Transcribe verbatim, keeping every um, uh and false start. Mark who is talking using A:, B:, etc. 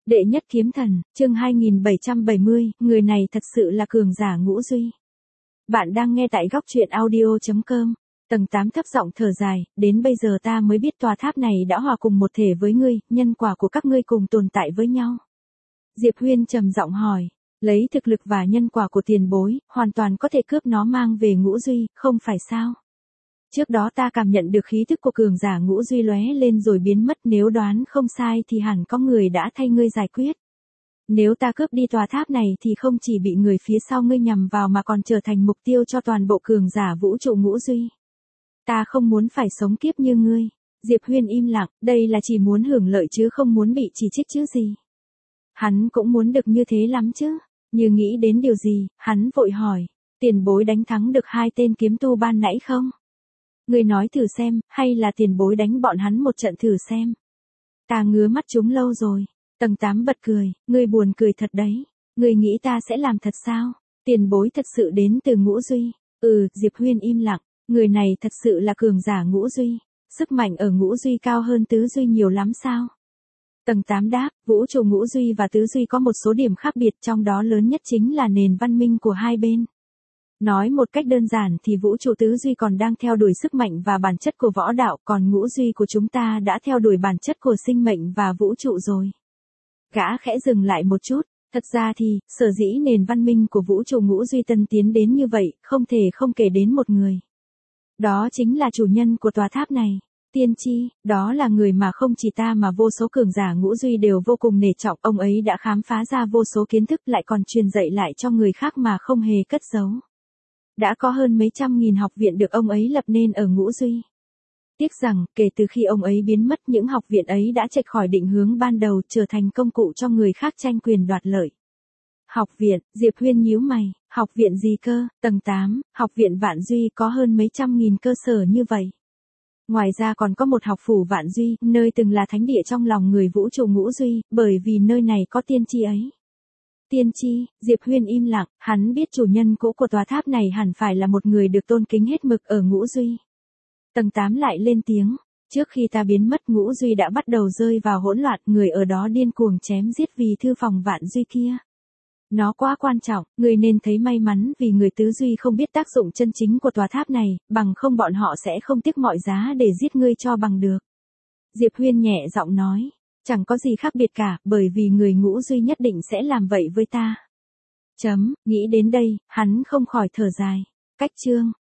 A: Đệ nhất kiếm thần, chương hai nghìn bảy trăm bảy mươi, người này thật sự là cường giả Ngũ Duy. Bạn đang nghe tại góc truyện audio chấm com. Tầng tám thấp giọng thở dài, đến bây giờ ta mới biết tòa tháp này đã hòa cùng một thể với ngươi, nhân quả của các ngươi cùng tồn tại với nhau. Diệp Huyên trầm giọng hỏi, lấy thực lực và nhân quả của tiền bối, hoàn toàn có thể cướp nó mang về Ngũ Duy, không phải sao? Trước đó ta cảm nhận được khí thức của cường giả Ngũ Duy lóe lên rồi biến mất, nếu đoán không sai thì hẳn có người đã thay ngươi giải quyết. Nếu ta cướp đi tòa tháp này thì không chỉ bị người phía sau ngươi nhằm vào mà còn trở thành mục tiêu cho toàn bộ cường giả vũ trụ Ngũ Duy. Ta không muốn phải sống kiếp như ngươi. Diệp Huyên im lặng, đây là chỉ muốn hưởng lợi chứ không muốn bị chỉ trích chứ gì. Hắn cũng muốn được như thế lắm chứ. Như nghĩ đến điều gì, hắn vội hỏi, tiền bối đánh thắng được hai tên kiếm tu ban nãy không? Ngươi nói thử xem, hay là tiền bối đánh bọn hắn một trận thử xem. Ta ngứa mắt chúng lâu rồi. Tầng tám bật cười, ngươi buồn cười thật đấy. Ngươi nghĩ ta sẽ làm thật sao? Tiền bối thật sự đến từ Ngũ Duy. Ừ, Diệp Huyên im lặng, người này thật sự là cường giả Ngũ Duy. Sức mạnh ở Ngũ Duy cao hơn Tứ Duy nhiều lắm sao? Tầng tám đáp, vũ trụ Ngũ Duy và Tứ Duy có một số điểm khác biệt, trong đó lớn nhất chính là nền văn minh của hai bên. Nói một cách đơn giản thì vũ trụ Tứ Duy còn đang theo đuổi sức mạnh và bản chất của võ đạo, còn Ngũ Duy của chúng ta đã theo đuổi bản chất của sinh mệnh và vũ trụ rồi. Gã khẽ dừng lại một chút, thật ra thì, sở dĩ nền văn minh của vũ trụ Ngũ Duy tân tiến đến như vậy, không thể không kể đến một người. Đó chính là chủ nhân của tòa tháp này, Tiên Tri, đó là người mà không chỉ ta mà vô số cường giả Ngũ Duy đều vô cùng nể trọng, ông ấy đã khám phá ra vô số kiến thức lại còn truyền dạy lại cho người khác mà không hề cất giấu. Đã có hơn mấy trăm nghìn học viện được ông ấy lập nên ở Ngũ Duy. Tiếc rằng, kể từ khi ông ấy biến mất, những học viện ấy đã chệch khỏi định hướng ban đầu, trở thành công cụ cho người khác tranh quyền đoạt lợi. Học viện, Diệp Huyên nhíu mày, học viện gì cơ? Tầng tám, học viện Vạn Duy có hơn mấy trăm nghìn cơ sở như vậy. Ngoài ra còn có một học phủ Vạn Duy, nơi từng là thánh địa trong lòng người vũ trụ Ngũ Duy, bởi vì nơi này có tiên tri ấy. Tiên tri, Diệp Huyên im lặng, hắn biết chủ nhân cũ của tòa tháp này hẳn phải là một người được tôn kính hết mực ở Ngũ Duy. Tầng tám lại lên tiếng, trước khi ta biến mất Ngũ Duy đã bắt đầu rơi vào hỗn loạn, người ở đó điên cuồng chém giết vì thư phòng Vạn Duy kia. Nó quá quan trọng, người nên thấy may mắn vì người Tứ Duy không biết tác dụng chân chính của tòa tháp này, bằng không bọn họ sẽ không tiếc mọi giá để giết ngươi cho bằng được. Diệp Huyên nhẹ giọng nói. Chẳng có gì khác biệt cả, bởi vì người Ngũ Duy nhất định sẽ làm vậy với ta. Chấm, nghĩ đến đây, hắn không khỏi thở dài. Cách chương,